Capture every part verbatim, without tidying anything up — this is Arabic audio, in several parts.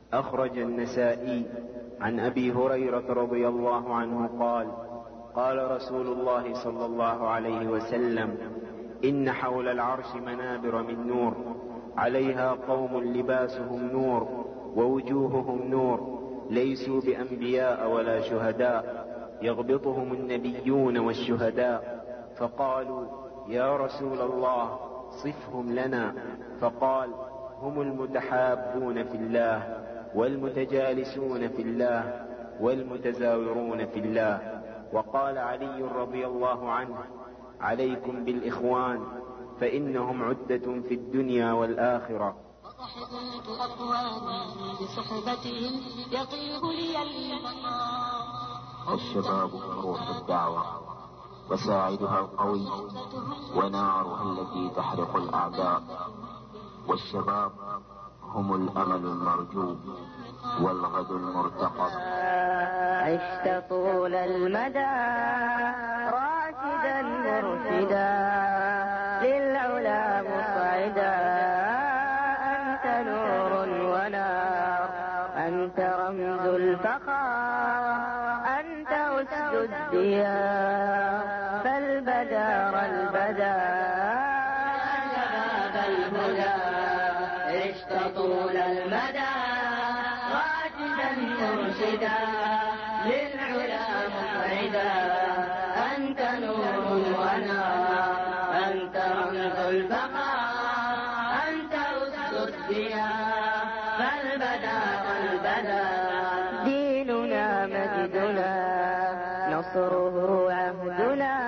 أخرج النسائي عن أبي هريرة رضي الله عنه قال: قال رسول الله صلى الله عليه وسلم: إن حول العرش منابر من نور، عليها قوم لباسهم نور ووجوههم نور، ليسوا بأنبياء ولا شهداء، يغبطهم النبيون والشهداء. فقالوا: يا رسول الله صفهم لنا. فقال: هم المتحابون في الله، والمتجالسون في الله، والمتزاورون في الله. وقال علي رضي الله عنه: عليكم بالإخوان فإنهم عدة في الدنيا والآخرة. وضحكت أقوامي بصحبتهم يطيب لي اللقاء. الشباب روح الدعوة وساعدها القوي ونارها التي تحرق الأعداء، والشباب هم الأمل المرجو والغد المرتقب. عشت طول المدى راشدا مرشدا للعلا مصعدا، أنت نور ونار، أنت رمز الفخار، أنت أسد الديار، فالبدار البدار. شباب الهدى عشت طول المدى راشدا مرشدا للعلا مصعدا، أنت نور ونار، أنت رمز البقاء، أنت أسد الديار، فالبدار البدار. ديننا مجدنا نصره عهدنا،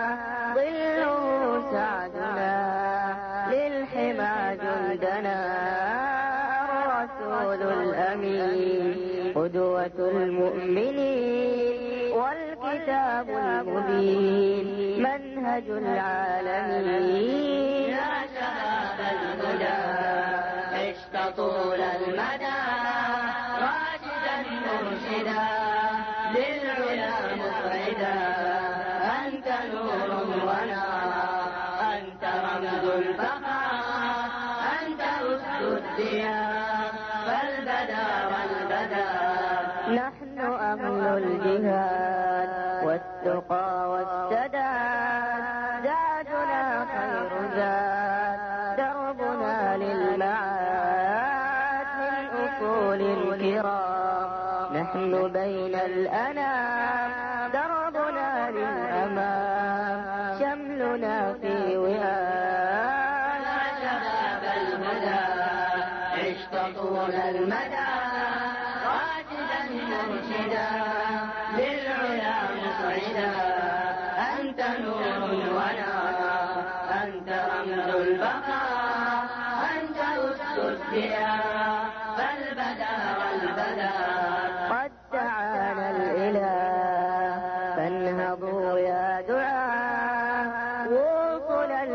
ظله سعدنا للحمى جندنا، الرسول الأمين قدوة المؤمنين، والكتاب المبين منهج العالمين. يا شباب الهدى عشت طول المدى راشدا مرشدا للعلا مصعدا، أنت نور ونار، أنت رمز البقاء، أنت أسد الديار، فالبدار البدار. نحن أهل الجهاد والتقى والسداد، زادنا خير زاد، دربنا للمعاد من أصول الكرام، نحن بين الأنام، دربنا للأمام، شملنا في وئام. يا شباب الهدى عشت طول المدى راشدا مرشدا للعلا مصعدا، أنت نور ونار، أنت رمز البقاء، أنت أسد الديار، فالبدار البدار. قد دعانا الإله فانهضوا يا دعاء، وصلا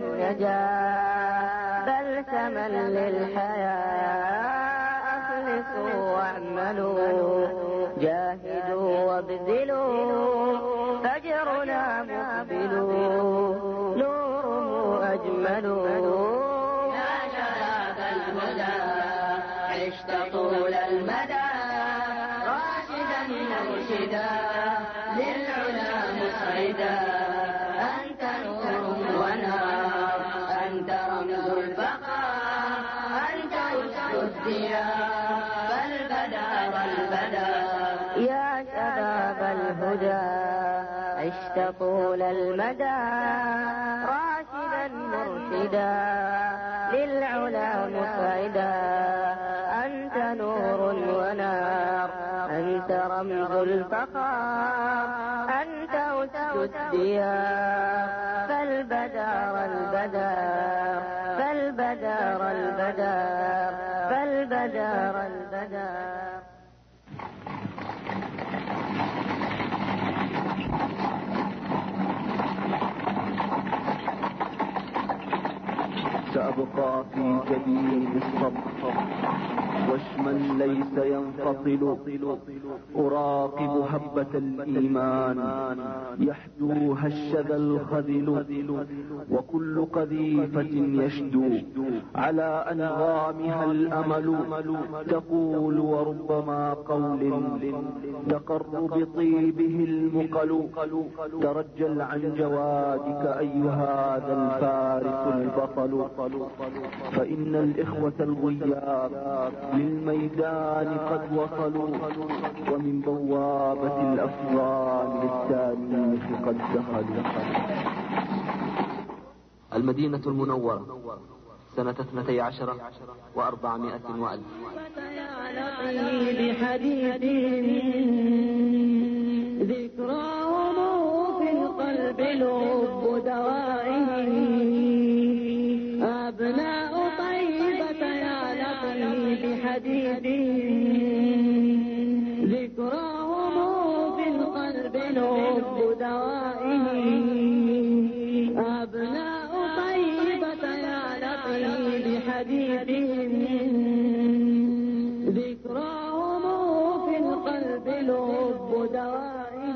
للنجاة بلسما للحياة، أخلصوا واعملوا جاهدوا وابذلوا، فجرنا مقبلوا نوره أجملوا. يا شباب الهدى عشت طول المدى راشدا مرشدا للعلا مصعدا، أنت نور ونار، أنت رمز البقاء، أنت أسد الديار، فالبدار البدار. يا شباب الهدى عشت طول المدى راشدا مرشدا للعلا مصعدا، أنت نور ونار، أنت رمز الفخار، أنت أسد الديار، فالبدار البدار، فالبدار البدار، فالبدار البدار. سأبقى في جبين الصبر وشما ليس ينفصل، أراقب هبة الإيمان يحدوها الشذا الخذل، وكل قذيفة يشدو على أنغامها الأمل، تقول وربما قول تقر بطيبه المقل، ترجل عن جوادك أي هذا الفارس البطل، فإن الإخوة الغياب للميدان قد وصلوا، ومن بوابة الأفغان للتاريخ قد دخلوا. المدينة المنورة سنة اثنتي عشرة وأربعمائة وألف. ذكراهم في القلب لب دوائه، أبناء طيبة يا لقي بحديثهم، ذكراهم في القلب لب دوائه، أبناء طيبة يا لقي بحديثهم، ذكراهم في القلب لب دوائه.